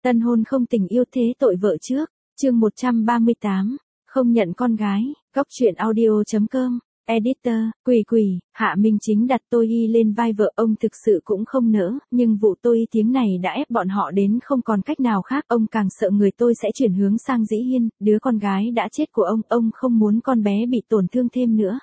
Tân hôn không tình yêu thế tội vợ trước, chương 138, không nhận con gái, góc truyện audio.com, editor, quỷ, Hạ Minh Chính đặt Tô Y lên vai vợ ông thực sự cũng không nỡ, nhưng vụ Tô Y tiếng này đã ép bọn họ đến không còn cách nào khác, ông càng sợ người tôi sẽ chuyển hướng sang Dĩ Hiên, đứa con gái đã chết của ông không muốn con bé bị tổn thương thêm nữa.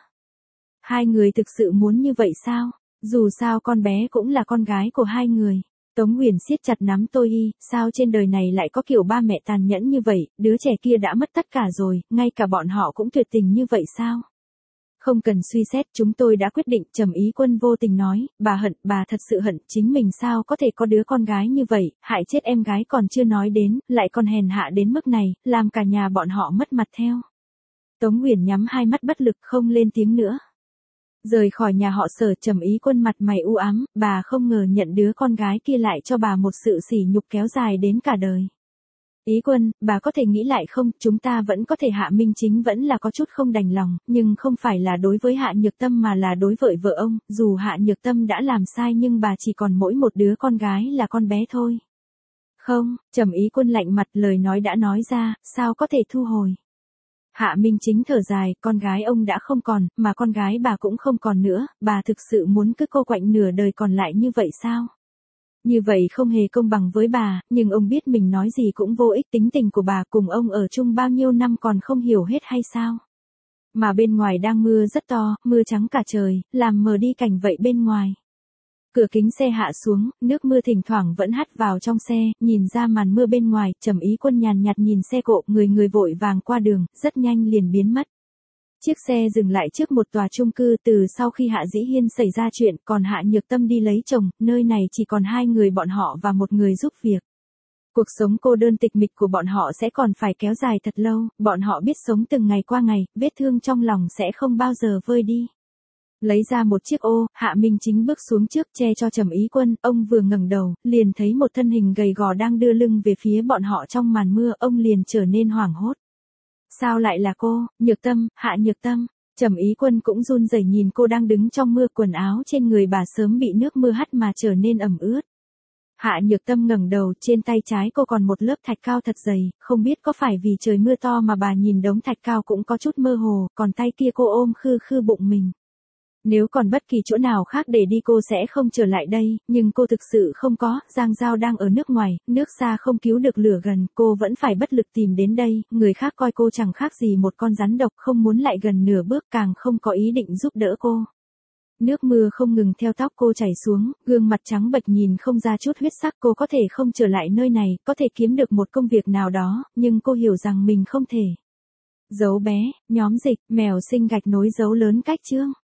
Hai người thực sự muốn như vậy sao? Dù sao con bé cũng là con gái của hai người. Tống Huyền siết chặt nắm Tô Y, sao trên đời này lại có kiểu ba mẹ tàn nhẫn như vậy, đứa trẻ kia đã mất tất cả rồi, ngay cả bọn họ cũng tuyệt tình như vậy sao? Không cần suy xét, chúng tôi đã quyết định, Trầm Ý Quân vô tình nói, bà thật sự hận chính mình sao có thể có đứa con gái như vậy, hại chết em gái còn chưa nói đến, lại còn hèn hạ đến mức này, làm cả nhà bọn họ mất mặt theo. Tống Huyền nhắm hai mắt bất lực không lên tiếng nữa. Rời khỏi nhà họ Sở, Trầm Ý Quân mặt mày u ám, bà không ngờ nhận đứa con gái kia lại cho bà một sự sỉ nhục kéo dài đến cả đời. Ý Quân, bà có thể nghĩ lại không, chúng ta vẫn có thể Hạ Minh Chính vẫn là có chút không đành lòng, nhưng không phải là đối với Hạ Nhược Tâm mà là đối với vợ ông, dù Hạ Nhược Tâm đã làm sai nhưng bà chỉ còn mỗi một đứa con gái là con bé thôi. Không, Trầm Ý Quân lạnh mặt, lời nói đã nói ra, sao có thể thu hồi. Hạ Minh Chính thở dài, con gái ông đã không còn, mà con gái bà cũng không còn nữa, bà thực sự muốn cứ cô quạnh nửa đời còn lại như vậy sao? Như vậy không hề công bằng với bà, nhưng ông biết mình nói gì cũng vô ích, tính tình của bà cùng ông ở chung bao nhiêu năm còn không hiểu hết hay sao? Mà bên ngoài đang mưa rất to, mưa trắng cả trời, làm mờ đi cảnh vậy bên ngoài. Cửa kính xe hạ xuống, nước mưa thỉnh thoảng vẫn hắt vào trong xe, nhìn ra màn mưa bên ngoài, Trầm Ý Quân nhàn nhạt nhìn xe cộ, người vội vàng qua đường, rất nhanh liền biến mất. Chiếc xe dừng lại trước một tòa chung cư, từ sau khi Hạ Dĩ Hiên xảy ra chuyện, còn Hạ Nhược Tâm đi lấy chồng, nơi này chỉ còn hai người bọn họ và một người giúp việc. Cuộc sống cô đơn tịch mịch của bọn họ sẽ còn phải kéo dài thật lâu, bọn họ biết sống từng ngày qua ngày, vết thương trong lòng sẽ không bao giờ vơi đi. Lấy ra một chiếc ô, Hạ Minh Chính bước xuống trước che cho Trầm Ý Quân, ông vừa ngẩng đầu, liền thấy một thân hình gầy gò đang đưa lưng về phía bọn họ trong màn mưa, ông liền trở nên hoảng hốt. Sao lại là cô, Nhược Tâm, Hạ Nhược Tâm? Trầm Ý Quân cũng run rẩy nhìn cô đang đứng trong mưa, quần áo trên người bà sớm bị nước mưa hắt mà trở nên ẩm ướt. Hạ Nhược Tâm ngẩng đầu, trên tay trái cô còn một lớp thạch cao thật dày, không biết có phải vì trời mưa to mà bà nhìn đống thạch cao cũng có chút mơ hồ, còn tay kia cô ôm khư bụng mình. Nếu còn bất kỳ chỗ nào khác để đi cô sẽ không trở lại đây, nhưng cô thực sự không có, Giang Giao đang ở nước ngoài, nước xa không cứu được lửa gần, cô vẫn phải bất lực tìm đến đây, người khác coi cô chẳng khác gì một con rắn độc, không muốn lại gần nửa bước, càng không có ý định giúp đỡ cô. Nước mưa không ngừng theo tóc cô chảy xuống, gương mặt trắng bệch nhìn không ra chút huyết sắc, cô có thể không trở lại nơi này, có thể kiếm được một công việc nào đó, nhưng cô hiểu rằng mình không thể. Dấu bé, nhóm dịch, mèo sinh gạch nối dấu lớn cách chương.